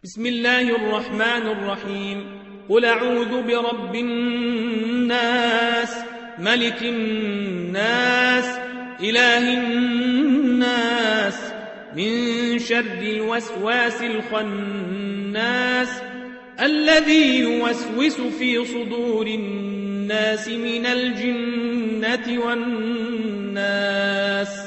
بسم الله الرحمن الرحيم. قل أعوذ برب الناس ملك الناس إله الناس من شر الوسواس الخناس الذي يوسوس في صدور الناس من الجنة والناس.